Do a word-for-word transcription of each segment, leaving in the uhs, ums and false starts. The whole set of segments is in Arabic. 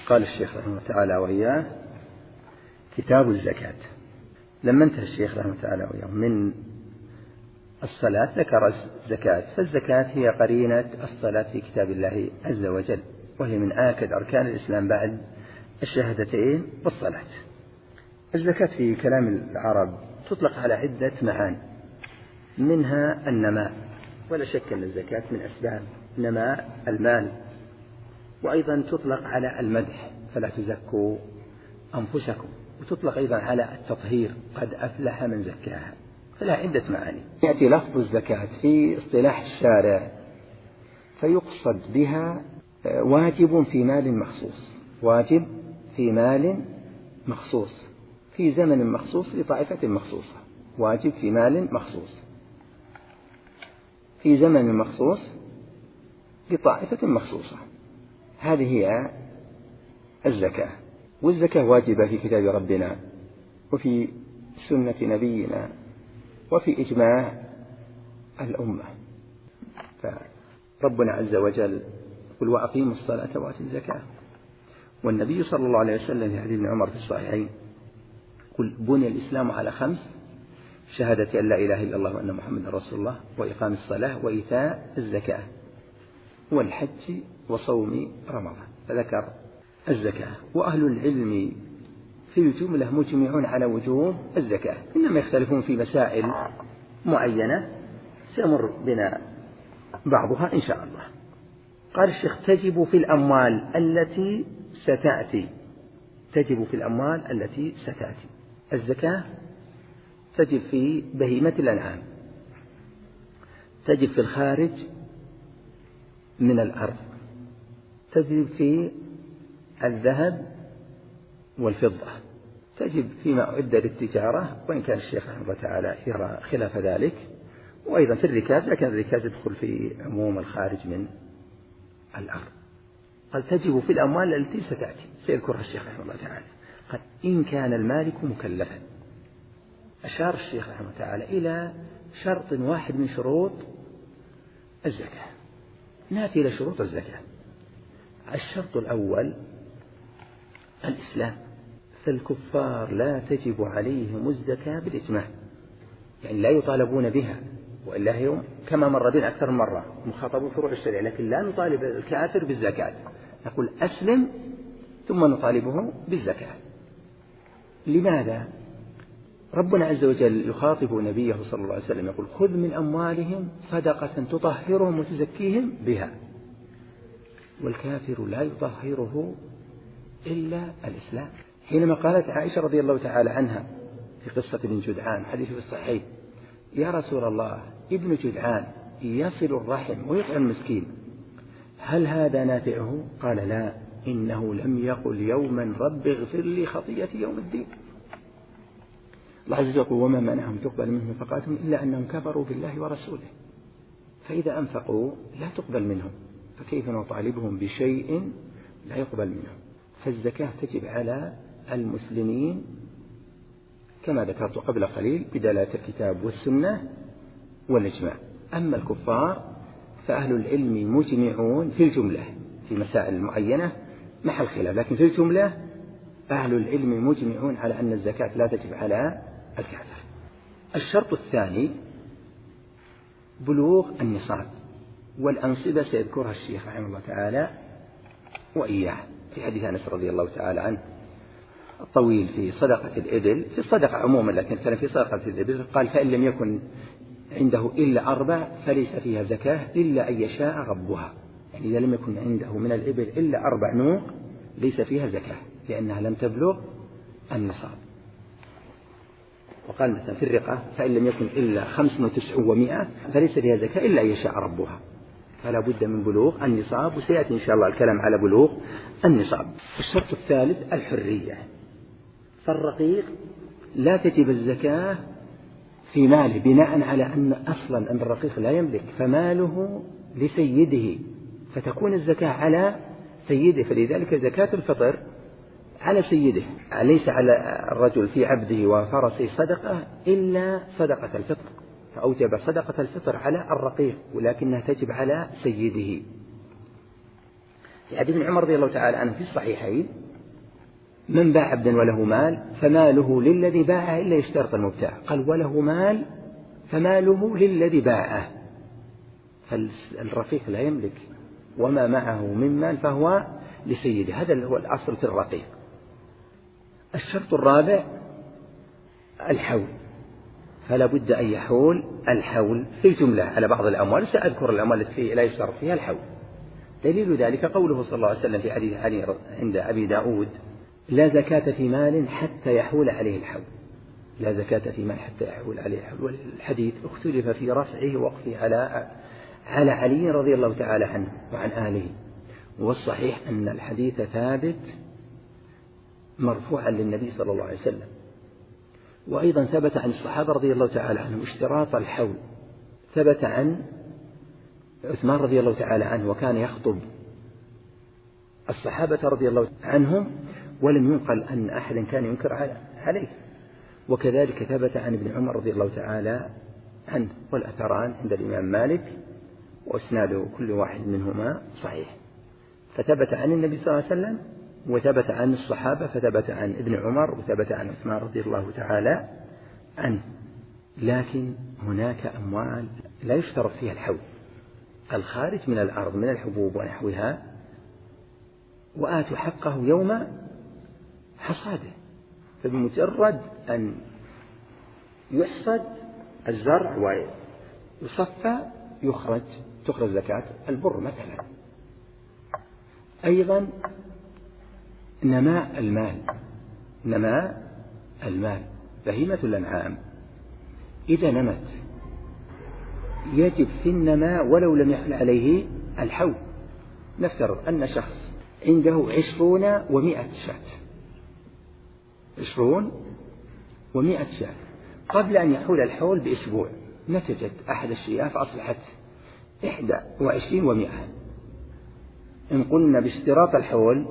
قال الشيخ رحمه الله تعالى وإياه: كتاب الزكاة. لما انتهى الشيخ رحمه الله تعالى وإياه من الصلاة ذكر الزكاة، فالزكاة هي قرينة الصلاة في كتاب الله عز وجل، وهي من آكد أركان الإسلام بعد الشهادتين والصلاة. الزكاة في كلام العرب تطلق على عدة معاني، منها النماء، ولا شك أن الزكاة من أسباب نماء المال، وأيضا تطلق على المدح فلا تزكوا أنفسكم، وتطلق أيضا على التطهير قد أفلح من زكاها، فلها عدة معاني. يأتي لفظ الزكاة في اصطلاح الشارع فيقصد بها واجب في مال مخصوص، واجب في مال مخصوص في زمن مخصوص لطائفة مخصوصة، واجب في مال مخصوص في زمن مخصوص لطائفة مخصوصة، هذه هي الزكاة. والزكاة واجبة في كتاب ربنا وفي سنة نبينا وفي إجماع الأمة. فربنا عز وجل يقول: وأقيموا الصلاة وآتوا الزكاة. والنبي صلى الله عليه وسلم في حديث ابن عمر في الصحيحين قل: بني الإسلام على خمس: شهادة أن لا إله إلا الله وأن محمدا رسول الله، وإقام الصلاة، وإيتاء الزكاة، والحج، وصوم رمضان. فذكر الزكاة. وأهل العلم في الجملة مجمعون على وجوب الزكاة، إنما يختلفون في مسائل معينة سيمر بنا بعضها إن شاء الله. قال الشيخ: تجب في الأموال التي ستأتي. تجب في الأموال التي ستأتي. الزكاة تجب في بهيمة الأنعام، تجب في الخارج من الأرض، تجب في الذهب والفضة، تجب فيما أعد للتجارة، وإن كان الشيخ رحمه الله تعالى يرى خلاف ذلك، وأيضا في الركاز، لكن الركاز يدخل في عموم الخارج من الأرض. قال: تجب في الأموال التي ستأتي، سيذكرها الشيخ رحمه الله تعالى. قال: إن كان المالك مكلفا. أشار الشيخ رحمه الله تعالى إلى شرط واحد من شروط الزكاة. نأتي إلى شروط الزكاة. الشرط الأول الإسلام، فالكفار لا تجب عليهم الزكاة بالإجماع، يعني لا يطالبون بها، وإلا هم كما مر بنا أكثر من مرة مخاطبون فروع الشريعة، لكن لا نطالب الكافر بالزكاة، نقول أسلم ثم نطالبه بالزكاة. لماذا؟ ربنا عز وجل يخاطب نبيه صلى الله عليه وسلم يقول: خذ من أموالهم صدقة تطهرهم وتزكيهم بها. والكافر لا يطهره إلا الإسلام. حينما قالت عائشة رضي الله تعالى عنها في قصة ابن جدعان، حديث في الصحيح: يا رسول الله، ابن جدعان يصل الرحم ويطعم المسكين، هل هذا نافعه؟ قال: لا، إنه لم يقل يوما رب اغفر لي خطيئتي يوم الدين. الله عز وجل يقول: وما منعهم تقبل منهم نفقاتهم إلا أنهم كفروا بالله ورسوله. فإذا أنفقوا لا تقبل منهم، فكيف نطالبهم بشيء لا يقبل منهم؟ فالزكاة تجب على المسلمين كما ذكرت قبل قليل بدلالة الكتاب والسنة والإجماع. أما الكفار فأهل العلم مجمعون في الجملة، في مسائل معينة محل خلاف، لكن في الجملة أهل العلم مجمعون على أن الزكاة لا تجب على الكافر. الشرط الثاني بلوغ النصاب، والأنصبة سيذكرها الشيخ رحمه الله تعالى وإياه في حديث أنس رضي الله تعالى عنه الطويل في صدقة الإبل، في الصدقة عموما، لكن كان في صدقة الإبل قال: فإن لم يكن عنده إلا أربع فليس فيها زكاة إلا أن يشاء ربها. يعني إذا لم يكن عنده من الإبل إلا أربع نوق ليس فيها زكاة، لأنها لم تبلغ النصاب. وقال مثلا في الرقة: فإن لم يكن إلا خمس وتسع ومائة فليس فيها زكاة إلا أن يشاء ربها. فلا بد من بلوغ النصاب، وسيأتي إن شاء الله الكلام على بلوغ النصاب. الشرط الثالث الحرية، فالرقيق لا تجب الزكاة في ماله بناء على أن أصلا أن الرقيق لا يملك، فماله لسيده، فتكون الزكاة على سيده، فلذلك زكاة الفطر على سيده، ليس على الرجل في عبده وفرسه صدقة إلا صدقة الفطر، فأوجب صدقة الفطر على الرقيق، ولكنها تجب على سيده. في حديث ابن عمر رضي الله تعالى عنه في الصحيحين: من باع عبدا وله مال فماله للذي باعه إلا يشترط المبتاع. قال: وله مال فماله للذي باعه. فالرقيق لا يملك، وما معه من مال فهو لسيده. هذا هو الأصل في الرقيق. الشرط الرابع الحول، فلا بد أن يحول الحول في الجملة على بعض الأموال. سأذكر الأموال التي لا يشترط فيها الحول. دليل ذلك قوله صلى الله عليه وسلم في حديث علي عند أبي داود: لا زكاة في مال حتى يحول عليه الحول. لا زكاة في مال حتى يحول عليه الحول. والحديث اختلف في رفعه ووقفه على على علي رضي الله تعالى عنه وعن آله، والصحيح أن الحديث ثابت مرفوعا للنبي صلى الله عليه وسلم. وأيضا ثبت عن الصحابة رضي الله تعالى عنهم اشتراط الحول. ثبت عن عثمان رضي الله تعالى عنه وكان يخطب الصحابة رضي الله عنهم، ولم ينقل أن أحدا كان ينكر عليه. وكذلك ثبت عن ابن عمر رضي الله تعالى عنه، والأثران عند الإمام مالك وأسناد كل واحد منهما صحيح. فثبت عن النبي صلى الله عليه وسلم، وثبت عن الصحابة، فثبت عن ابن عمر، وثبت عن عثمان رضي الله تعالى عنه. لكن هناك أموال لا يشترط فيها الحول، الخارج من الأرض من الحبوب ونحوها، وآتوا حقه يوم حصاده. فبمجرد أن يحصد الزرع ويصفى يخرج تخرج زكاة البر مثلا. أيضا نماء المال، نماء المال بهيمة الأنعام إذا نمت يجب في النماء ولو لم يحل عليه الحول. نفترض أن شخص عنده عشرون ومائة شاة، عشرون ومائة شاة، قبل أن يحول الحول بأسبوع نتجت أحد الشياه فأصبحت إحدى وعشرين ومائة. إن قلنا باشتراط الحول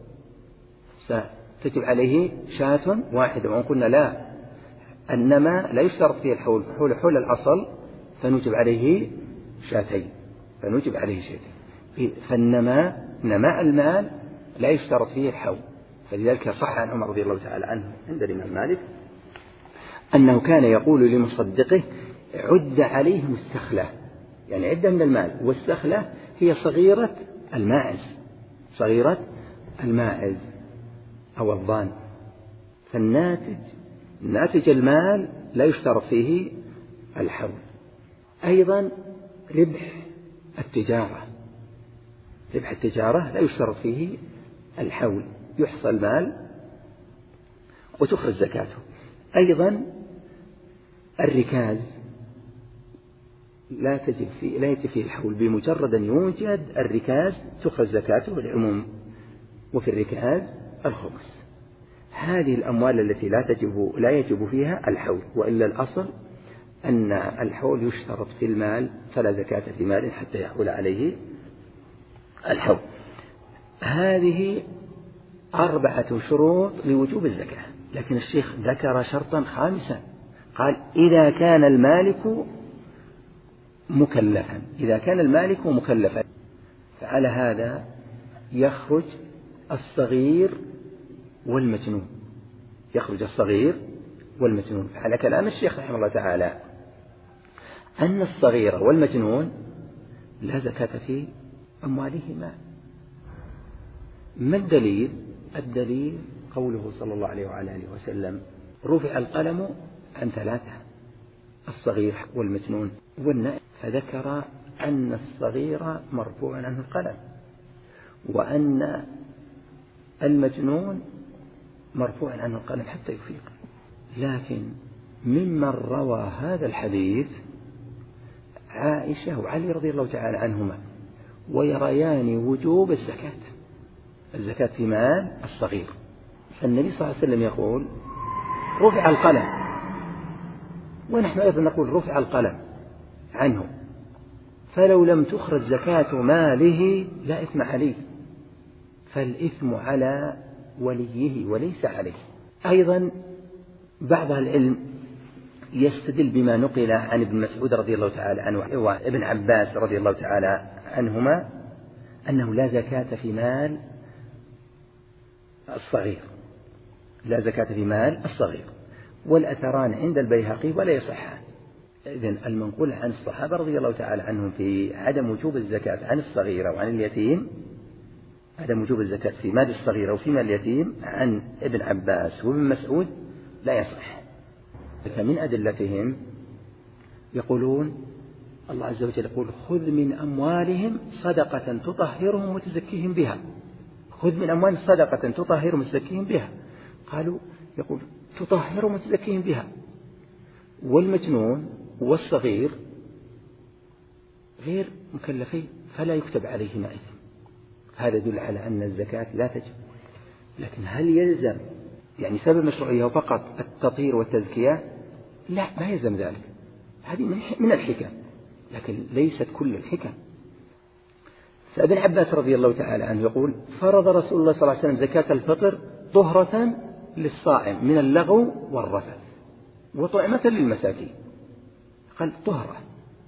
ستجب عليه شاة واحدة، وإن قلنا لا، النماء لا يشترط فيه الحول، حول حول الأصل، فنجب عليه شاتين، فنجب عليه شاتين. فالنماء نماء المال لا يشترط فيه الحول. فلذلك صح عن عمر رضي الله تعالى عنه عند الإمام مالك أنه كان يقول لمصدقه: عد عليه مستخلة، يعني عدة من المال، والسخلة هي صغيرة الماعز، صغيرة الماعز أو الضان. فالناتج ناتج المال لا يشترط فيه الحول. أيضا ربح التجارة، ربح التجارة لا يشترط فيه الحول، يحصى المال وتخرج زكاته. أيضا الركاز لا تجب فيه لا يجب فيه الحول، بمجرد أن يوجد الركاز تخرج زكاته العموم، وفي الركاز الخمس. هذه الأموال التي لا تجب لا يجب فيها الحول، وإلا الأصل أن الحول يشترط في المال، فلا زكاة في مال حتى يحول عليه الحول. هذه أربعة شروط لوجوب الزكاة. لكن الشيخ ذكر شرطا خامسا، قال: إذا كان المالك مكلفا، إذا كان المالك مكلفا. فعلى هذا يخرج الصغير والمجنون، يخرج الصغير والمجنون. فعلى كلام الشيخ رحمه الله تعالى أن الصغير والمجنون لا زكاة في أموالهما. ما الدليل؟ الدليل قوله صلى الله عليه وعلى آله وسلم: رفع القلم عن ثلاثة: الصغير والمجنون والنائم. فذكر أن الصغير مرفوع عنه القلم، وأن المجنون مرفوع عنه القلم حتى يفيق. لكن ممن روى هذا الحديث عائشة وعلي رضي الله تعالى عنهما، ويريان وجوب الزكاة، الزكاة في مال الصغير. فالنبي صلى الله عليه وسلم يقول: رفع القلم، ونحن أيضا نقول رفع القلم عنه، فلو لم تخرج زكاة ماله لا إثم عليه، فالإثم على وليه وليس عليه. أيضا بعض العلم يستدل بما نقل عن ابن مسعود رضي الله تعالى عنه وابن عباس رضي الله تعالى عنهما أنه لا زكاة في مال الصغير، لا زكاة في مال الصغير، والأثران عند البيهقي ولا يصحان. إذن المنقول عن الصحابة رضي الله تعالى عنهم في عدم وجوب الزكاة عن الصغير وعن اليتيم، عدم وجوب الزكاة في مال الصغير وفي مال اليتيم عن ابن عباس وابن مسعود لا يصح. من أدلتهم يقولون الله عز وجل يقول خذ من أموالهم صدقة تطهرهم وتزكيهم بها، خذ من أموالهم صدقة تطهرهم وتزكيهم بها. قالوا يقول تطهرهم وتزكيهم بها، والمجنون والصغير غير مكلفين فلا يكتب عليهما إثم. هذا يدل على أن الزكاة لا تجب. لكن هل يلزم يعني سبب مشروعية فقط التطهير والتزكية؟ لا، ما يلزم ذلك، هذه من الحكم لكن ليست كل الحكم. فابن عباس رضي الله تعالى عنه يقول فرض رسول الله صلى الله عليه وسلم زكاة الفطر طهرة للصائم من اللغو والرفث وطعمة للمساكين، قال طهرة.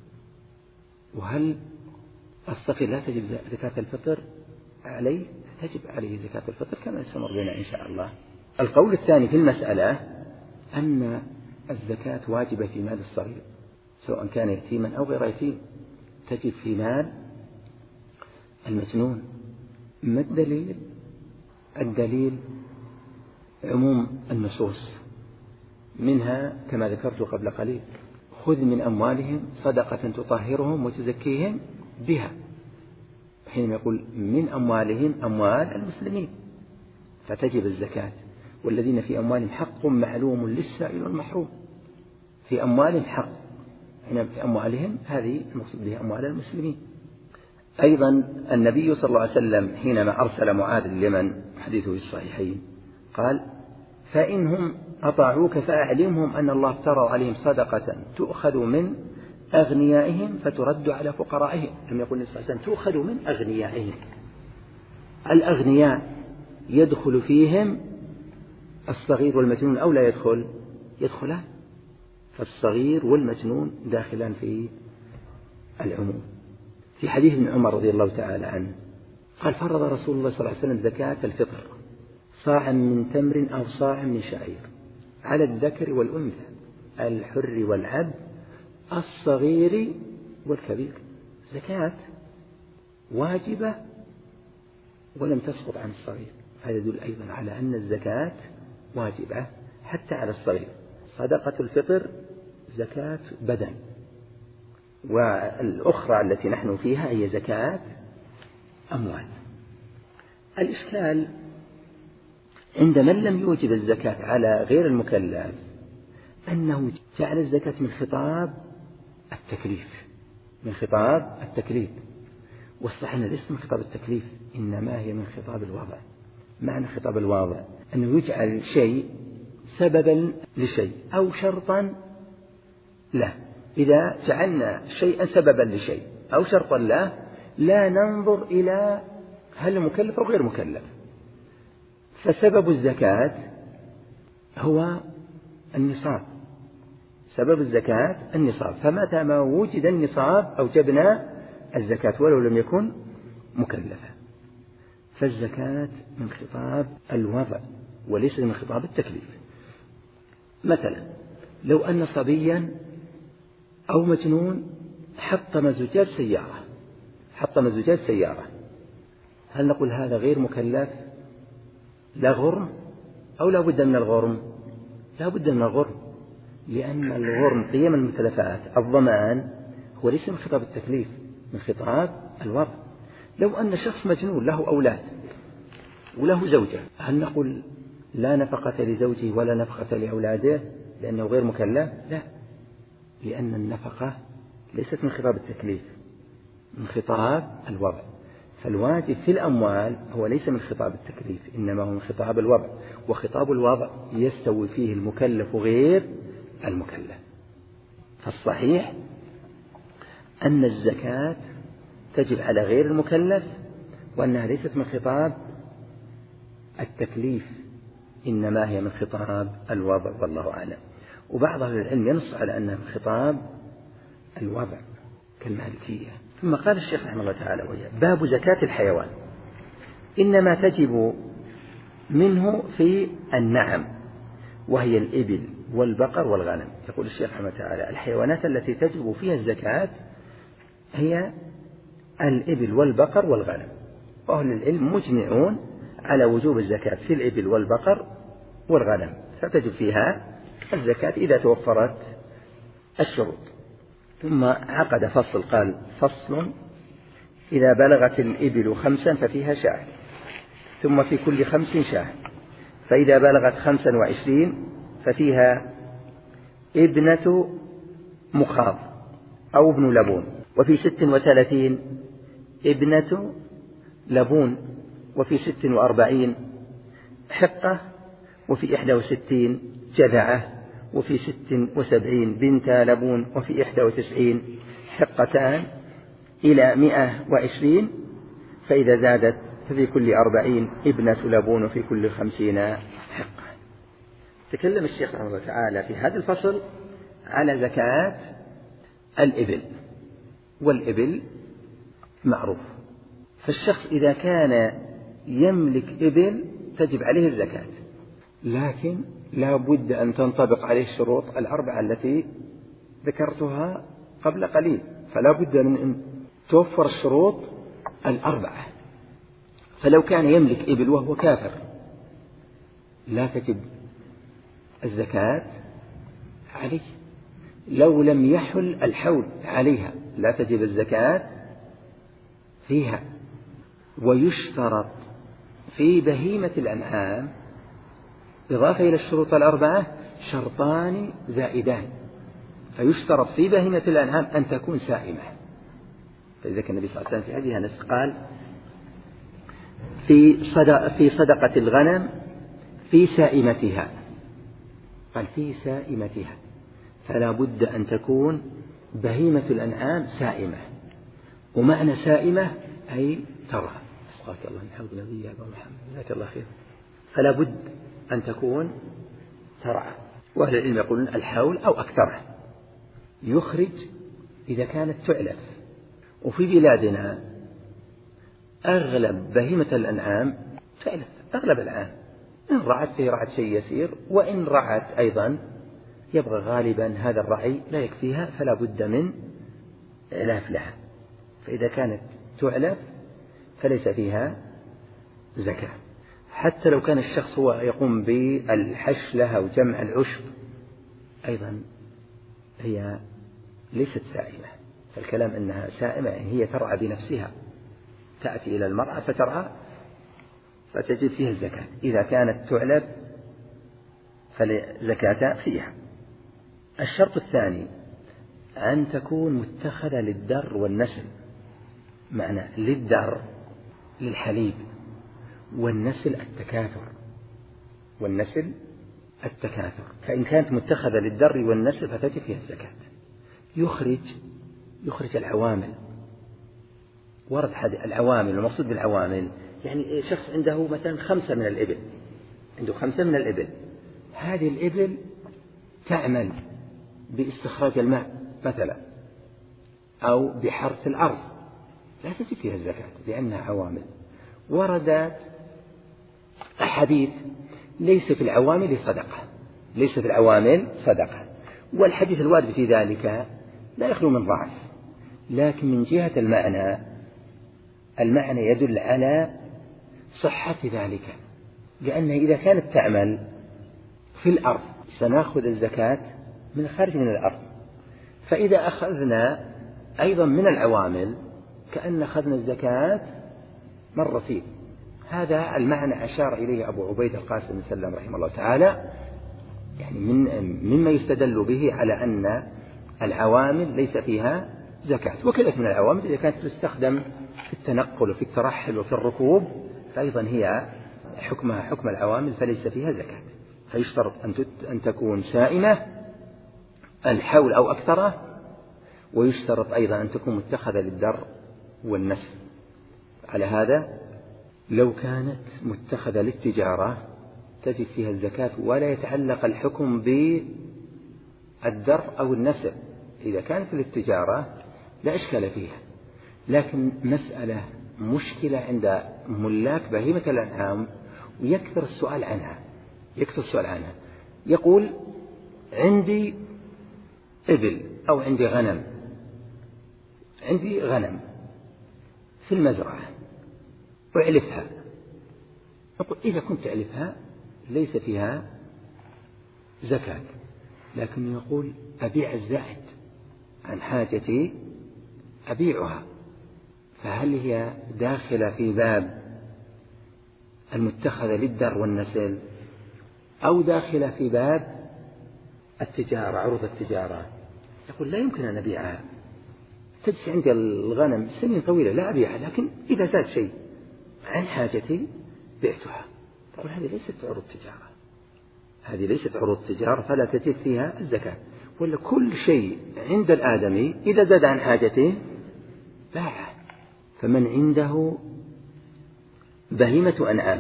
وهل الصغير لا تجب زكاة الفطر عليه؟ تجب عليه زكاة الفطر كما سنمر بنا إن شاء الله. القول الثاني في المسألة أن الزكاة واجبة في مال الصغير سواء كان يتيما أو غير يتيم، تجب في مال المجنون. ما الدليل؟ الدليل عموم النصوص، منها كما ذكرت قبل قليل خذ من أموالهم صدقة تطهرهم وتزكيهم بها، حينما يقول من أموالهم أموال المسلمين فتجب الزكاة. والذين في أموالهم حق معلوم للسائل والمحروم، في أموالهم حق، حينما في أموالهم هذه المقصود بها أموال المسلمين. أيضا النبي صلى الله عليه وسلم حينما أرسل معاذ اليمن حديثه في الصحيحين قال فإنهم أطاعوك فأعلمهم أن الله افترض عليهم صدقة تؤخذ من أغنيائهم فترد على فقرائهم. لم يقل النبي صلى الله عليه وسلم تؤخذ من أغنيائهم، الأغنياء يدخل فيهم الصغير والمجنون أو لا يدخل؟ يدخلان، فالصغير والمجنون داخلان في العموم. في حديث ابن عمر رضي الله تعالى عنه قال فرض رسول الله صلى الله عليه وسلم زكاة الفطر صاع من تمر أو صاع من شعير على الذكر والأنثى الحر والعبد الصغير والكبير. زكاة واجبة ولم تسقط عن الصغير، هذا يدل أيضا على أن الزكاة واجبة حتى على الصغير. صدقة الفطر زكاة بدن، والأخرى التي نحن فيها هي زكاة أموال. الإشكال عند من لم يوجب الزكاة على غير المكلف أنه جعل الزكاة من خطاب التكليف، من خطاب التكليف، والصحيح أنها ليست من خطاب التكليف، إنما هي من خطاب الوضع. معنى خطاب الوضع أنه يجعل شيء سببا لشيء أو شرطا له. إذا جعلنا شيئا سببا لشيء أو شرطا له لا ننظر إلى هل مكلف أو غير مكلف. فسبب الزكاة هو النصاب، سبب الزكاة النصاب، فمتى ما وجد النصاب أوجبنا الزكاة ولو لم يكن مكلفا. فالزكاة من خطاب الوضع وليس من خطاب التكليف. مثلا لو أن صبيا أو مجنون حطم زجاج سيارة، حطم زجاج سيارة، هل نقول هذا غير مكلف؟ لا غرم أو لا بد من الغرم؟ لا بد من الغرم، لأن الغرم قيم المتلفات الضمان هو ليس من خطاب التكليف، من خطاب الوضع. لو أن شخص مجنون له أولاد وله زوجة، هل نقول لا نفقة لزوجه ولا نفقة لأولاده لأنه غير مكلف؟ لا، لأن النفقة ليست من خطاب التكليف، من خطاب الوضع. فالواجب في الأموال هو ليس من خطاب التكليف، إنما هو من خطاب الوضع، وخطاب الوضع يستوي فيه المكلف غير المكلف. فالصحيح أن الزكاة تجب على غير المكلف وأنها ليست من خطاب التكليف، إنما هي من خطاب الوضع، والله أعلم. وبعض أهل العلم ينص على أنها من خطاب الوضع كالمالكية، ثم قال الشيخ رحمه الله تعالى وهي باب زكاة الحيوان إنما تجب منه في النعم وهي الإبل والبقر والغنم. يقول الشيخ رحمه الله تعالى الحيوانات التي تجب فيها الزكاة هي الإبل والبقر والغنم، وأهل العلم مجمعون على وجوب الزكاة في الإبل والبقر والغنم، فتجب فيها الزكاة إذا توفرت الشروط. ثم عقد فصل قال فصل إذا بلغت الإبل خمسا ففيها شاة، ثم في كل خمس شاة، فإذا بلغت خمسا وعشرين ففيها ابنة مخاض أو ابن لبون، وفي ست وثلاثين ابنة لبون، وفي ست وأربعين حقة، وفي إحدى وستين جذعة، وفي ست وسبعين بنت لبون، وفي إحدى وتسعين حقتان إلى مئة وعشرين، فإذا زادت ففي كل أربعين ابنة لبون، وفي كل خمسين حقة. تكلم الشيخ رحمه الله تعالى في هذا الفصل على زكاة الإبل، والإبل معروف، فالشخص إذا كان يملك إبل تجب عليه الزكاة، لكن لا بد أن تنطبق عليه الشروط الأربعة التي ذكرتها قبل قليل، فلا بد من أن توفر الشروط الأربعة. فلو كان يملك إبل وهو كافر لا تجب الزكاة عليه، لو لم يحل الحول عليها لا تجب الزكاة فيها. ويشترط في بهيمة الأنعام إضافة إلى الشروط الأربعة شرطان زائدان، فيشترط في بهيمة الأنعام أن تكون سائمة. فإذا كان النبي صلى الله عليه وسلم في حديث أنس قال في صدق في صدقة الغنم في سائمتها، قال في سائمتها، فلا بد أن تكون بهيمة الأنعام سائمة، ومعنى سائمة أي ترى. أسقاك الله من حوض نبي يا أبا محمد جزاك الله خير. فلا بد أن تكون ترعى، وأهل العلم يقولون الحول أو أكثره. يخرج إذا كانت تعلف، وفي بلادنا أغلب بهيمة الأنعام تعلف أغلب العام، إن رعت فيه رعت شيء يسير، وإن رعت أيضا يبغى غالبا هذا الرعي لا يكفيها، فلا بد من إعلاف لها. فإذا كانت تعلف فليس فيها زكاة، حتى لو كان الشخص هو يقوم بالحش لها وجمع العشب أيضا هي ليست سائمة. فالكلام أنها سائمة يعني هي ترعى بنفسها، تأتي إلى المرأة فترعى فتجب فيها الزكاة. إذا كانت تعلب فلا زكاة فيها. الشرط الثاني أن تكون متخذة للدر والنسل، معنى للدر للحليب، والنسل التكاثر، والنسل التكاثر. فإن كانت متخذة للدر والنسل فتجب فيها الزكاة. يخرج يخرج العوامل. ورد حديث العوامل، المقصود بالعوامل يعني شخص عنده مثلا خمسة من الإبل، عنده خمسة من الإبل، هذه الإبل تعمل باستخراج الماء مثلا أو بحرث الأرض، لا تجب فيها الزكاة لأنها عوامل. وردت أحاديث ليس في العوامل صدقة، ليس في العوامل صدقة، والحديث الوارد في ذلك لا يخلو من ضعف، لكن من جهة المعنى المعنى يدل على صحة ذلك، لأنها إذا كانت تعمل في الأرض سنأخذ الزكاة من خارج من الأرض، فإذا أخذنا أيضا من العوامل كأن أخذنا الزكاة مرتين. هذا المعنى أشار إليه أبو عبيد القاسم بن سلام رحمه الله تعالى، يعني من مما يستدل به على أن العوامل ليس فيها زكاة. وكذلك من العوامل إذا كانت تستخدم في التنقل وفي الترحل وفي الركوب فأيضا هي حكمها حكم العوامل فليس فيها زكاة. فيشترط أن تكون سائمة الحول أو أكثره، ويشترط أيضا أن تكون متخذة للدر والنسل. على هذا لو كانت متخذة للتجارة تجب فيها الزكاة ولا يتعلق الحكم بالدر أو النسل. إذا كانت للتجارة لا إشكال فيها، لكن مسألة مشكلة عند ملاك بهيمة الأنعام ويكثر السؤال عنها يكثر السؤال عنها يقول عندي إبل أو عندي غنم عندي غنم في المزرعة وأعلفها. يقول إذا كنت أعلفها ليس فيها زكاة، لكن يقول أبيع الزائد عن حاجتي أبيعها، فهل هي داخلة في باب المتخذة للدر والنسل أو داخلة في باب التجارة عروض التجارة؟ يقول لا يمكن أن أبيعها، تجلس عندي الغنم سنين طويلة لا أبيعها، لكن إذا زاد شيء عن حاجتي بعتها. يقول هذه ليست عروض تجارة، هذه ليست عروض تجارة فلا تجد فيها الزكاة. ولا كل شيء عند الآدمي إذا زاد عن حاجته باعه. فمن عنده بهيمة أنعام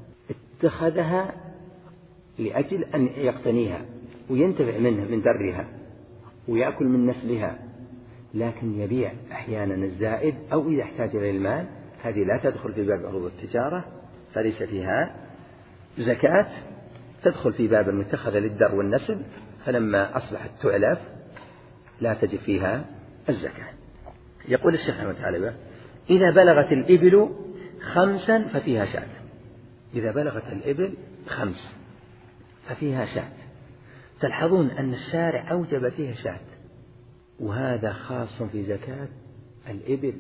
اتخذها لأجل أن يقتنيها وينتفع منها من درها ويأكل من نسلها، لكن يبيع أحيانا الزائد أو إذا احتاج إلى المال، هذه لا تدخل في باب عروض التجارة فليس فيها زكاة، تدخل في باب المتخذة للدر والنسل، فلما أصبحت تعلف لا تجد فيها الزكاة. يقول الشيخ رحمه الله تعالى إذا بلغت الإبل خمسا ففيها شاة. إذا بلغت الإبل خمس ففيها شاة. تلحظون أن الشارع أوجب فيها شاة، وهذا خاص في زكاة الإبل.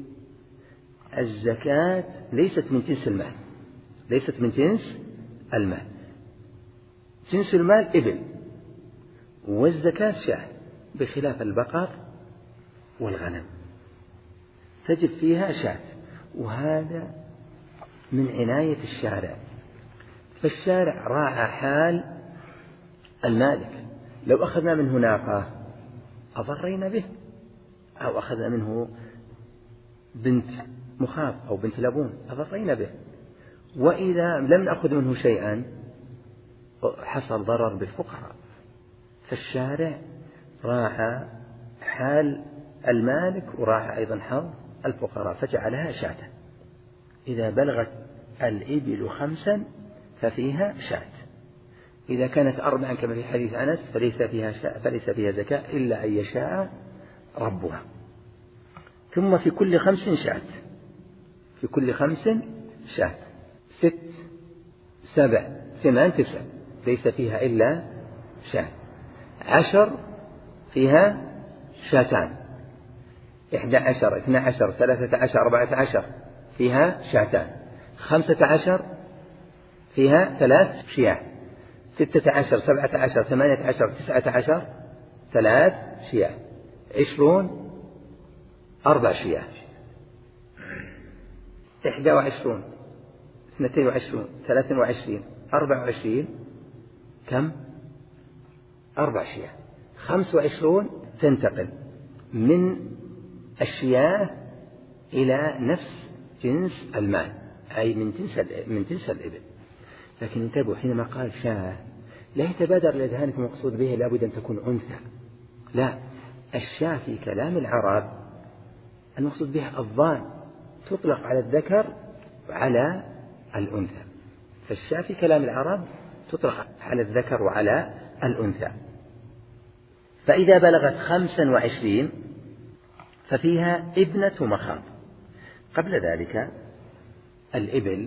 الزكاة ليست من جنس المال، ليست من جنس المال. جنس المال إبل، والزكاة شاة، بخلاف البقر والغنم تجد فيها شاة، وهذا من عناية الشارع. فالشارع راعى حال المالك. لو أخذنا منه ناقة أضرينا به، أو أخذنا منه بنت مخاض أو بنت لبون أضرينا به. وإذا لم نأخذ منه شيئا حصل ضرر بالفقراء. فالشارع راعى حال المالك وراعى أيضا حظ الفقراء فجعلها شاة. إذا بلغت الإبل خمسا ففيها شاة. إذا كانت أربعا كما في حديث أنس فليس فيها شاء فليس فيها زكاة إلا أن يشاء ربها. ثم في كل خمس شاة، في كل خمس شاة. ست سبع ثمان تسع ليس فيها إلا شاة. عشر فيها شاتان. إحدى عشر اثنى عشر ثلاثة عشر أربعة عشر فيها شاتان. خمسة عشر فيها ثلاث شياه. ستة عشر سبعة عشر ثمانية عشر تسعة عشر ثلاث شياه. عشرون أربع شياه. إحدى وعشرون اثنتين وعشرون ثلاثة وعشرين أربع وعشرين كم؟ أربع شياه. خمس وعشرون تنتقل من الشياه إلى نفس جنس المال، أي من جنس من جنس الإبل. لكن انتبهوا حينما قال شاة لا يتبادر لذهنكم المقصود به لابد أن تكون أنثى، لا، الشاة في كلام العرب المقصود بها الضان، تطلق على الذكر وعلى الأنثى. فالشاة في كلام العرب تطلق على الذكر وعلى الأنثى. فإذا بلغت خمسا وعشرين ففيها ابنة مخاض. قبل ذلك الإبل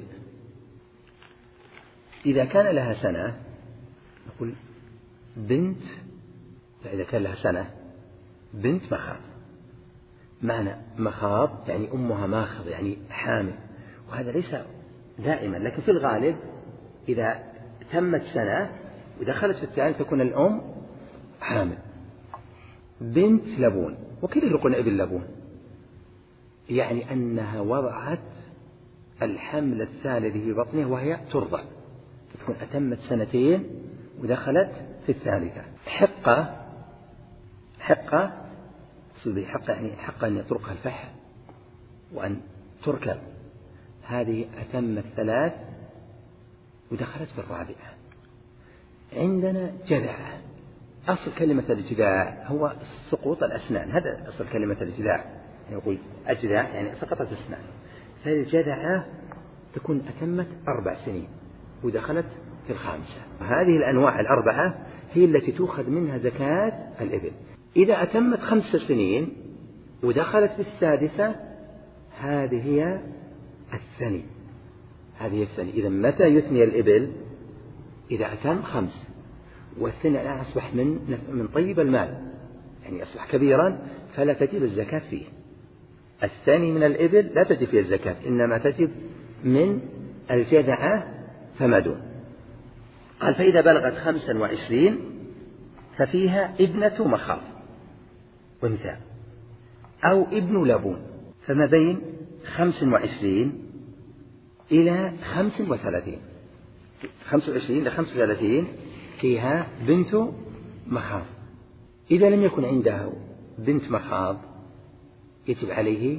إذا كان لها سنة نقول بنت، إذا كان لها سنة بنت مخاض. معنى مخاض يعني أمها ماخض يعني حامل، وهذا ليس دائما، لكن في الغالب إذا تمت سنة ودخلت في الثاني تكون الأم حامل. بنت لبون، وكيف يقولون ابن لبون؟ يعني أنها وضعت الحمل الثالث في بطنها وهي ترضع، تكون أتمت سنتين ودخلت في الثالثة. حقة، حقة صدق حقة يعني حقا أن يطرقها الفحل وأن تركب، هذه أتمت ثلاث ودخلت في الرابعة. عندنا جذع، أصل كلمة الجذاع هو سقوط الأسنان، هذا أصل كلمة الجذاع، يقول أجدع يعني سقطت أسنان، فالجدعة تكون أتمت أربع سنين ودخلت في الخامسة. هذه الأنواع الأربعة هي التي تؤخذ منها زكاة الإبل. إذا أتمت خمس سنين ودخلت في السادسة هذه هي الثني، هذه الثني. إذا متى يثني الإبل؟ إذا أتم خمس، والثني الآن أصبح من من طيب المال، يعني أصبح كبيرا فلا تجب الزكاة فيه. الثاني من الإبل لا تجب فيه الزكاة، إنما تجب من الجدعة فما دون. قال فإذا بلغت خمسا وعشرين ففيها ابنة مخاض أنثى أو ابن لبون، فما بين خمس وعشرين إلى خمس وثلاثين، خمس وعشرين إلى خمس وثلاثين فيها بنت مخاض. إذا لم يكن عنده بنت مخاض يجب عليه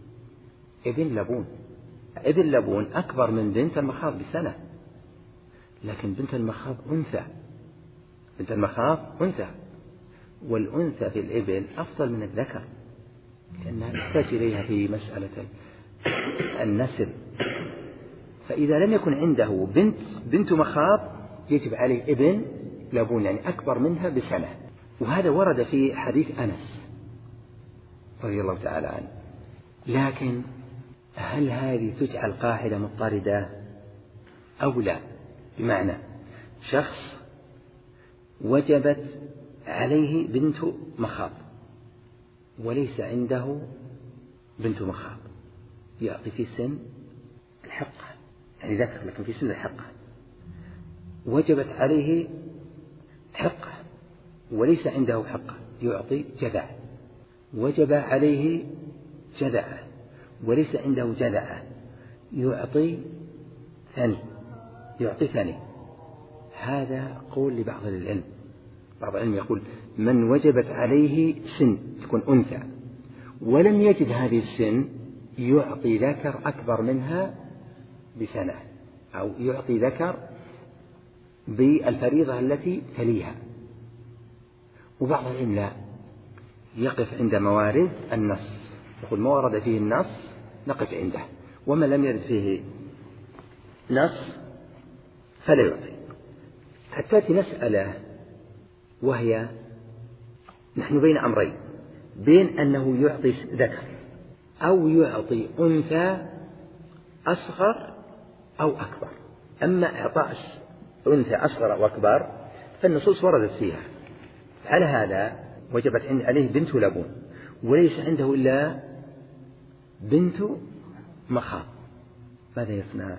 ابن لبون. ابن لبون أكبر من بنت المخاض بسنة، لكن بنت المخاض أنثى، بنت المخاض أنثى، والأنثى في الإبل أفضل من الذكر لأنها تحتاج إليها في مسألة النسل. فإذا لم يكن عنده بنت بنت مخاض يجب عليه ابن لبون، يعني أكبر منها بسنة. وهذا ورد في حديث أنس رضي الله تعالى عنه. لكن هل هذه تجعل قاعدة مضطردة أو لا؟ بمعنى شخص وجبت عليه بنت مخاض وليس عنده بنت مخاض، يعطي في سن الحقة، يعني ذكر لكن في سن الحقة. وجبت عليه حقة وليس عنده حقة، يعطي جدع. وجب عليه جدعة وليس عنده جدعة، يعطي ثاني، يعطي ثاني. هذا قول لبعض العلم، بعض العلم يقول من وجبت عليه سن تكون أنثى ولم يجد هذه السن يعطي ذكر أكبر منها بسنة، أو يعطي ذكر بالفريضة التي تليها. وبعض العلم لا، يقف عند موارد النص، يقول ما ورد فيه النص نقف عنده، وما لم يرد فيه نص فلا يعطي. حتى تأتي مسألة وهي نحن بين أمرين، بين أنه يعطي ذكر أو يعطي أنثى أصغر أو أكبر. أما إعطاء أنثى أصغر أو أكبر فالنصوص وردت فيها. على هذا وجبت عليه بنت لبون وليس عنده إلا بنت مخاض، ماذا يصنع؟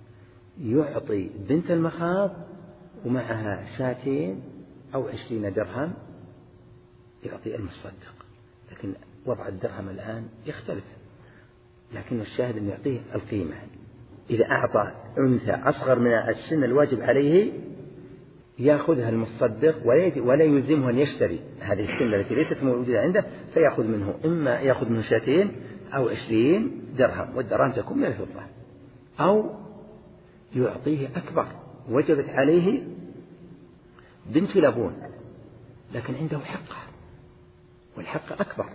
يعطي بنت المخاض ومعها شاتين أو عشرين درهم يعطي المصدق. لكن وضع الدرهم الآن يختلف، لكن الشاهد أن يعطيه القيمة. إذا أعطى أنثى أصغر من السن الواجب عليه يأخذها المصدق ولا يلزمه أن يشتري هذه السن التي ليست موجودة عنده، فيأخذ منه إما يأخذ منه شاتين أو عشرين درهم، والدراهم تكون من الفضة، أو يعطيه أكبر وجبت عليه بنت لبون لكن عنده حقة والحق أكبر،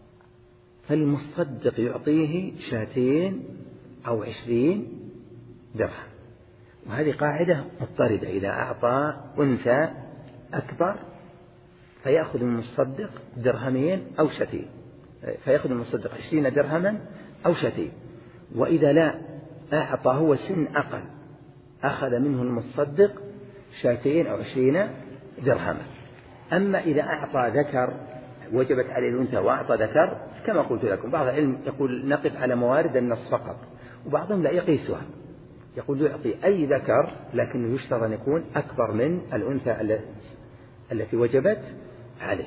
فالمصدق يعطيه شاتين أو عشرين درهم. وهذه قاعدة مضطردة، إذا أعطى أنثى أكبر فيأخذ المصدق درهمين أو شتين، فيأخذ المصدق عشرين درهما أو شتين. وإذا لا أعطى هو سن أقل أخذ منه المصدق شاتين أو عشرين درهما. أما إذا أعطى ذكر وجبت عليه الأنثى وأعطى ذكر كما قلت لكم، بعض العلم يقول نقف على موارد النص فقط، وبعضهم لا يقيسها، يقول يعطي أي ذكر لكنه يشترط أن يكون أكبر من الأنثى التي وجبت عليه.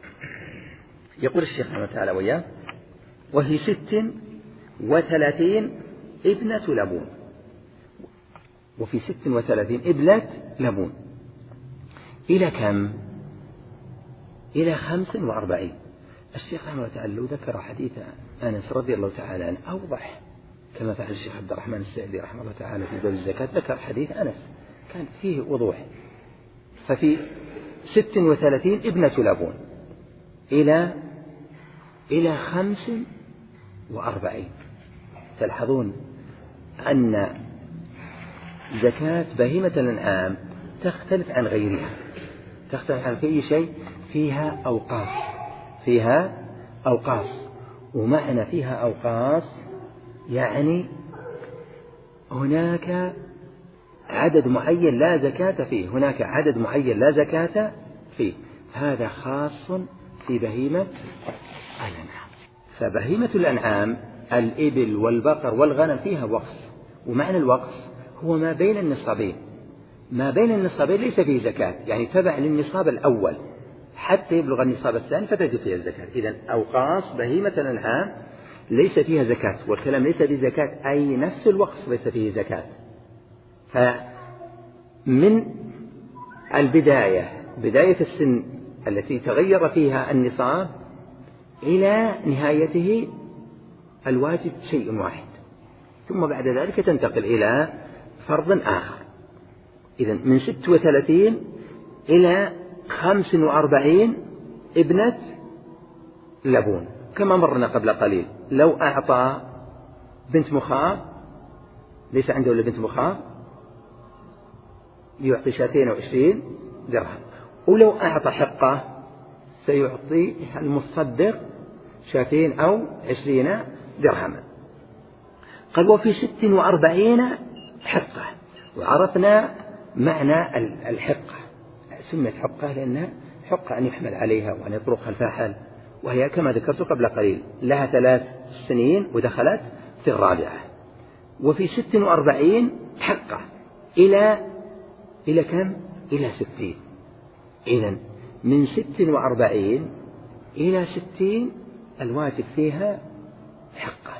يقول الشيخ رحمه الله تعالى وياه: وهي ست وثلاثين ابنة لبون. وفي ست وثلاثين ابنة لبون إلى كم؟ إلى خمس وأربعين. الشيخ رحمه الله تعالى لو ذكر حديث أنس رضي الله تعالى عنه أوضح، كما فعل الشيخ عبد الرحمن السعدي رحمه الله تعالى في باب الزكاة، ذكر حديث أنس كان فيه وضوح. ففي ست وثلاثين ابنة لبون إلى إلى خمس وأربعين. تلحظون أن زكاة بهيمة الأنعام تختلف عن غيرها، تختلف عن أي شيء، فيها أوقاص، فيها أوقاص. ومعنى فيها أوقاص يعني هناك عدد معين لا زكاة فيه، هناك عدد معين لا زكاة فيه. هذا خاص في بهيمة الأنعام. فبهيمة الأنعام الإبل والبقر والغنم فيها وقص، ومعنى الوقص هو ما بين النصابين، ما بين النصابين ليس فيه زكاة، يعني تبع للنصاب الأول حتى يبلغ النصاب الثاني فتجب فيها الزكاة. إذن أوقاص بهيمة الأنعام ليس فيها زكاة، والكلام ليس فيه زكاة أي نفس الوقص ليس فيه زكاة. فمن البداية، بداية السن التي تغير فيها النصاب إلى نهايته الواجب شيء واحد، ثم بعد ذلك تنتقل إلى فرض آخر. إذن من ست وثلاثين إلى خمس وأربعين ابنة لبون كما مرنا قبل قليل. لو أعطى بنت مخاض، ليس عنده إلا بنت مخاض، يعطي شاتين وعشرين درهم. ولو أعطى حقة سيعطي المصدق شاتين أو عشرين درهما. قال وفي ست وأربعين حقة. وعرفنا معنى الحقة، سميت حقة لأنها حقة أن يحمل عليها وأن يطرقها الفاحل، وهي كما ذكرت قبل قليل لها ثلاث سنين ودخلت في الرابعة. وفي ست وأربعين حقة إلى إلى كم؟ إلى ستين. إذن من ست وأربعين إلى ستين الواجب فيها حقة،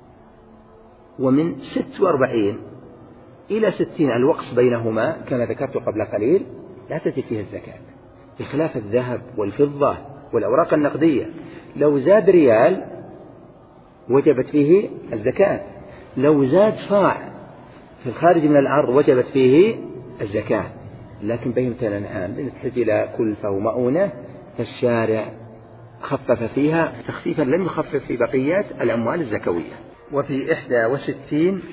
ومن ست وأربعين إلى ستين الوقص بينهما كما ذكرت قبل قليل لا تجب فيها الزكاة، بخلاف الذهب والفضة والأوراق النقدية. لو زاد ريال وجبت فيه الزكاة، لو زاد صاع في الخارج من الأرض وجبت فيه الزكاة. لكن بهيمة الأنعام تحتاج إلى كلفة ومؤونة، فالشارع خفف فيها تخفيفا لم يخفف في بقية الأموال الزكوية. وفي إحدى وستين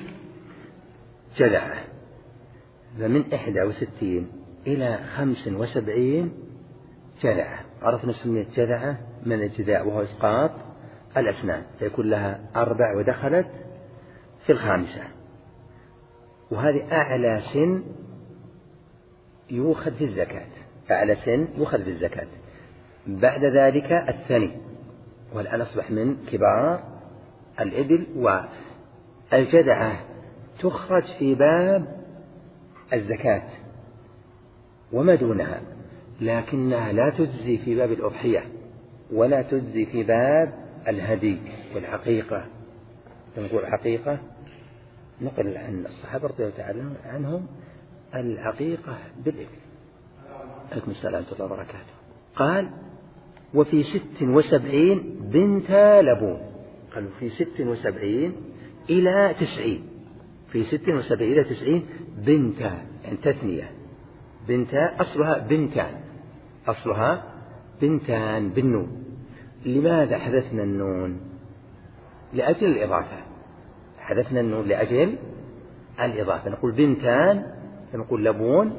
جذعة، فمن إحدى وستين إلى خمس وسبعين جذعة. عرفنا سميت جذعة من الجذاع وهو إسقاط الأسنان، يكون لها أربع ودخلت في الخامسة. وهذه أعلى سن يؤخذ في الزكاة، أعلى سن يؤخذ في الزكاة. بعد ذلك الثاني، والآن أصبح من كبار الإبل. والجذعة تخرج في باب الزكاة وما دونها، لكنها لا تجزي في باب الأضحية ولا تجزي في باب الهدي والعقيقة. نقول عقيقة نقل عن الصحابة رضي الله تعالى عنهم العقيقة بالإبل. عليكم السلام ورحمة الله وبركاته. قال وفي ست وسبعين بنت لبون. قالوا في ست وسبعين إلى تسعين، في ست وسبعين إلى تسعين بنت، يعني تثنية بنت، أصلها بنتان، أصلها بنتان بالنون. لماذا حذفنا النون؟ لأجل الإضافة، حذفنا النون لأجل الإضافة. نقول بنتان، نقول لبون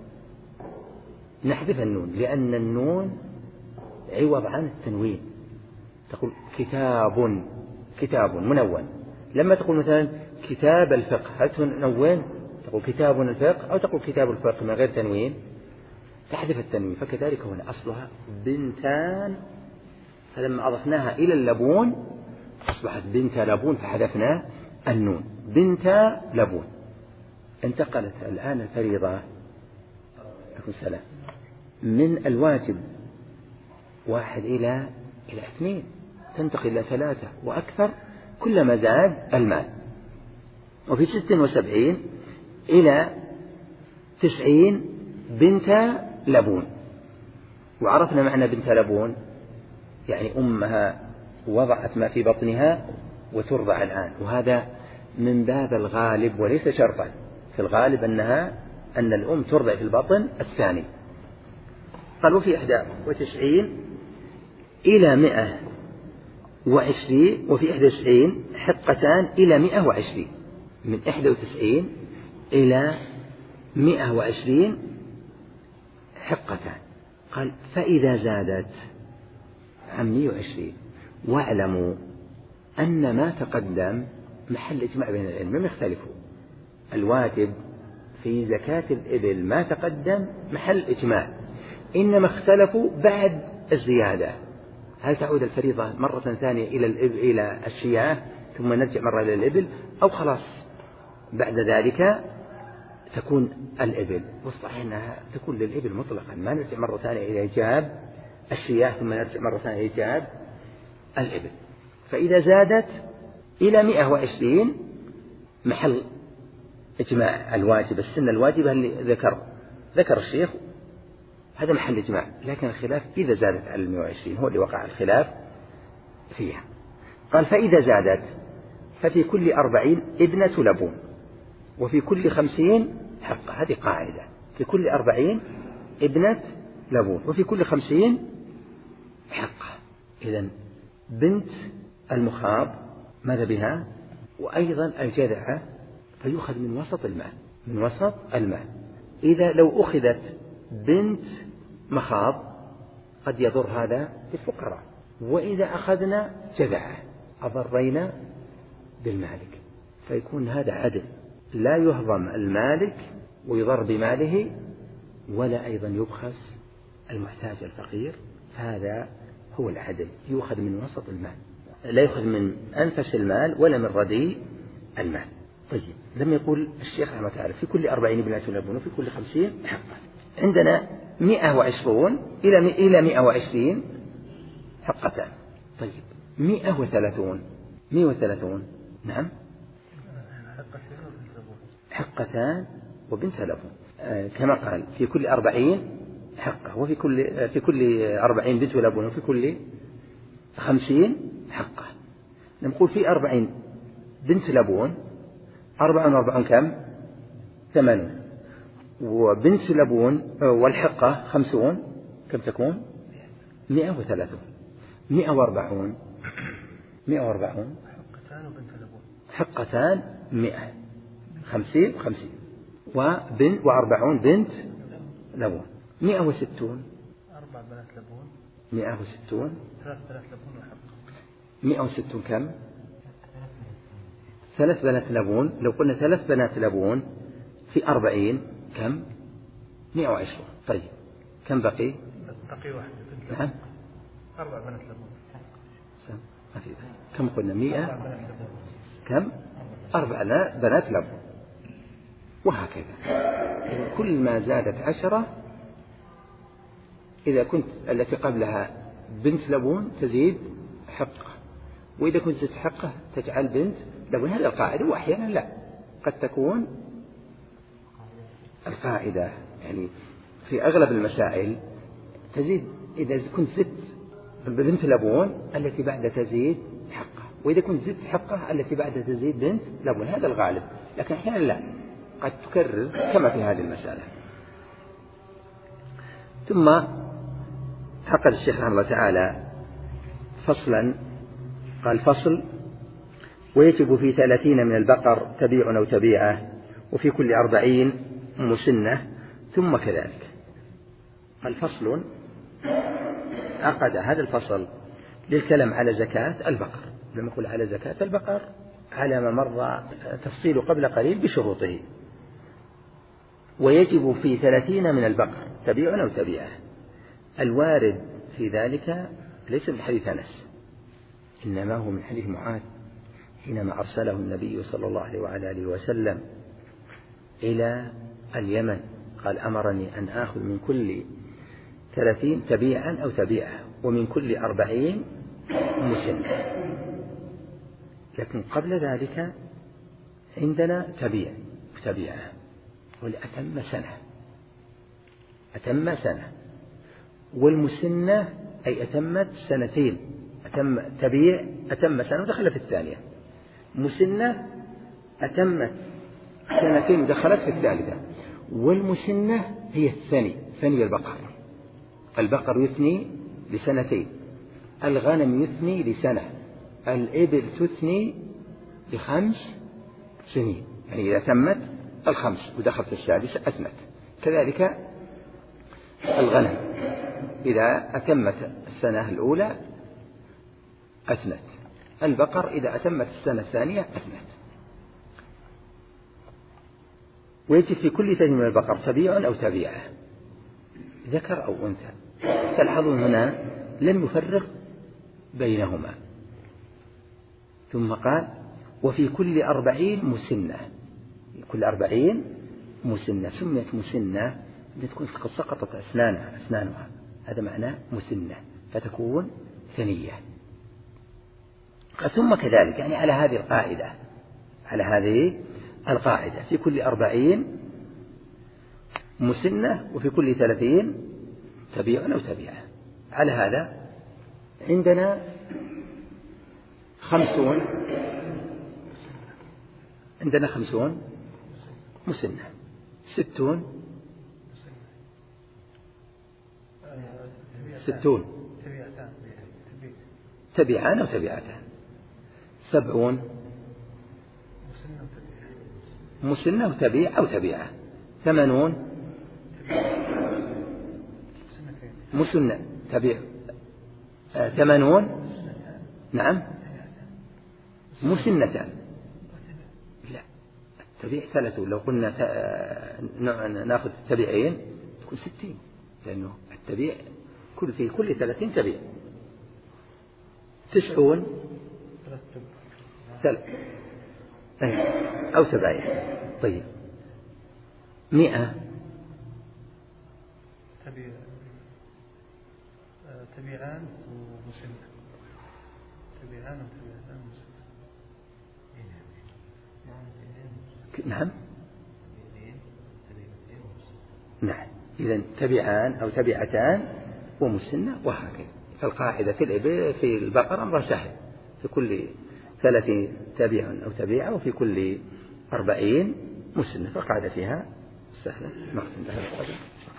نحذف النون لأن النون عوض عن التنوين. تقول كتاب، كتاب منون. لما تقول مثلا كتاب الفقه هل تنون؟ تقول كتاب الفقه أو تقول كتاب الفقه من غير تنوين، تحذف التنوين. فكذلك هنا أصلها بنتان، فلما أضفناها إلى اللبون أصبحت بنت لبون فحذفنا النون، بنت لبون. انتقلت الآن الفريضة السلام من الواجب واحد إلى إلى اثنين، تنتقل إلى ثلاثة وأكثر كلما زاد المال. وفي ست وسبعين إلى تسعين بنت لبون. وعرفنا معنى بنت لبون، يعني أمها وضعت ما في بطنها وترضع الآن، وهذا من باب الغالب وليس شرطا. في الغالب أنها أن الأم ترضع في البطن الثاني. قالوا في إحدى وتسعين إلى مئة وعشرين وفي إحدى وتسعين حقتان إلى مئة وعشرين، من إحدى وتسعين إلى مئة وعشرين حقتان. قال فإذا زادت عن مئة وعشرين واعلموا أن ما تقدم محل إجماع بين العلم، لم يختلفوا. الواجب في زكاة الإبل ما تقدم محل إجماع، إنما اختلفوا بعد الزيادة، هل تعود الفريضة مرة ثانية إلى الإبل إلى الشياه ثم نرجع مرة إلى الإبل، أو خلاص بعد ذلك تكون الإبل. والصحيح أنها تكون للإبل مطلقا، ما نرجع مرة ثانية إلى إيجاب الشياه ثم نرجع مرة ثانية إلى إيجاب الإبل. فإذا زادت إلى مئة وعشرين محل إجماع الواجب، السنة الواجبة اللي ذكر ذكر الشيخ هذا محل إجماع، لكن الخلاف إذا زادت على مئة وعشرين هو اللي وقع الخلاف فيها. قال فإذا زادت ففي كل أربعين ابنة لبون وفي كل خمسين حقة. هذه قاعدة، في كل أربعين ابنة لبون وفي كل خمسين حقة. إذن بنت المخاض ماذا بها؟ وأيضا الجذعة، فيؤخذ من وسط المال، من وسط المال. إذا لو أخذت بنت مخاض قد يضر هذا بالفقراء، وإذا أخذنا جذعة أضرينا بالمالك، فيكون هذا عدل، لا يهضم المالك ويضر بماله، ولا أيضا يبخس المحتاج الفقير، فهذا هو العدل، يؤخذ من وسط المال، لا يؤخذ من أنفس المال ولا من رديء المال. طيب، لم يقول الشيخ رحمه الله في كل أربعين ابنة لبون وفي كل خمسين حقا. عندنا مئة وعشرون إلى إلى مئة وعشرين حقتان. طيب، مئة وثلاثون مئة وثلاثون نعم حقتان وبنت لبون، آه كما قال في كل أربعين حقة وفي كل في كل أربعين بنت لبون وفي كل خمسين حقة. نقول في أربعين بنت لبون أربعة وأربعون كم؟ ثمانون، وبنت لبون والحقة خمسون كم تكون؟ مئة وثلاثون. مئة وأربعون مئة وأربعون حقتان وبنت لبون حقتان مئة خمسين خمسين وبنت وأربعون بنت لبون. مئة وستون أربع بنات لبون مئة وستون ثلاث بنات لبون وحقة. مئة وستون كم؟ ثلاث بنات لبون. لو قلنا ثلاث بنات لبون في أربعين كم؟ مئة وعشرون. طيب، كم بقي؟ بقي واحدة بنت نعم أربع بنات لبون. ما في كم قلنا؟ مئة أربع بنات لبون. كم؟ أربع بنات لبون. وهكذا كل ما زادت عشرة، إذا كنت التي قبلها بنت لبون تزيد حقة، وإذا كنت زدت حقة تجعل بنت لبون. هذا القاعدة، وأحيانا لا، قد تكون القاعدة يعني في أغلب المسائل تزيد، إذا كنت زدت بنت لبون التي بعد تزيد حقة، وإذا كنت زدت حقة التي بعد تزيد بنت لبون. هذا الغالب، لكن أحيانا لا، قد تكرر كما في هذه المسألة. ثم عقد الشيخ رحمه الله تعالى فصلا، قال فصل: ويجب في ثلاثين من البقر تبيع أو تبيعة، وفي كل أربعين مسنة، ثم كذلك. قال فصل، عقد هذا الفصل للكلام على زكاة البقر. لما يقول على زكاة البقر على ما مر تفصيل قبل قليل بشروطه. ويجب في ثلاثين من البقر تبيع أو تبيعة. الوارد في ذلك ليس من حديث أنس، إنما هو من حديث معاذ حينما أرسله النبي صلى الله عليه وعلى آله وسلم إلى اليمن، قال: أمرني أن آخذ من كل ثلاثين تبيعا أو تبيعة، ومن كل أربعين مسنة. لكن قبل ذلك عندنا تبيع وتبيعة، ولأتم سنة، أتم سنة. والمسنة أي أتمت سنتين، أتم تبيع أتم سنة ودخل في الثانية. مسنة أتمت سنتين ودخلت في الثالثة. والمسنة هي الثاني، ثاني البقر. البقر يثني لسنتين، الغنم يثني لسنة، الإبل تثني بخمس سنين، يعني إذا تمت الخمس ودخلت السادسة أثنت. كذلك الغنم إذا أتمت السنة الأولى أثنت. البقر إذا أتمت السنة الثانية أثنت. ويجب في كل ثدي من البقر تبيع أو تبيعة، ذكر أو أنثى. تلحظون هنا لم يفرق بينهما. ثم قال وفي كل أربعين مسنة، كل أربعين مسنة. سميت مسنة تكون قد سقطت أسنانها أسنانها هذا معناه مسنة، فتكون ثنية. ثم كذلك يعني على هذه القاعدة على هذه القاعدة في كل أربعين مسنة وفي كل ثلاثين تبيع أو تبيعة. على هذا عندنا خمسون عندنا خمسون مسنة، ستون ستون تبيعان أو تبيعتان، سبعون مسنة وتبيع أو تبيعة، ثمانون مسنة تبيع آه ثمانون نعم مسنتان. لا التبيع ثلاثة، لو قلنا نأخذ تبيعين تكون ستين، لأنه التبيع كل في كل ثلاثين تبيع. تسعون ثلاث أو سبعين. طيب مئة تبيعان ومسنة، تبيعان وتبيعان ومسنة. نعم نعم إذن تبيعان أو تبيعتان ومسنة وهكذا. القاعدة في الإبل في البقرة أمر سهل، في كل ثلاثين تبيع أو تبيعة وفي كل أربعين مسنة، فالقاعدة فيها سهلة. نختم بهذا القدر.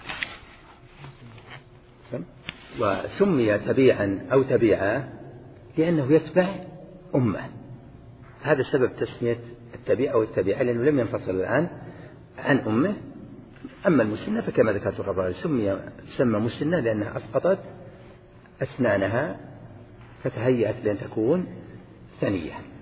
وسمي تبيعا أو تبيعة لأنه يتبع أمه، هذا سبب تسمية التبيع أو التبيعة، لأنه لم ينفصل الآن عن أمه. أما المسنة فكما ذكرت قبل سمي سمى مسنة لأنها أسقطت أسنانها فتهيأت لأن تكون ثنية.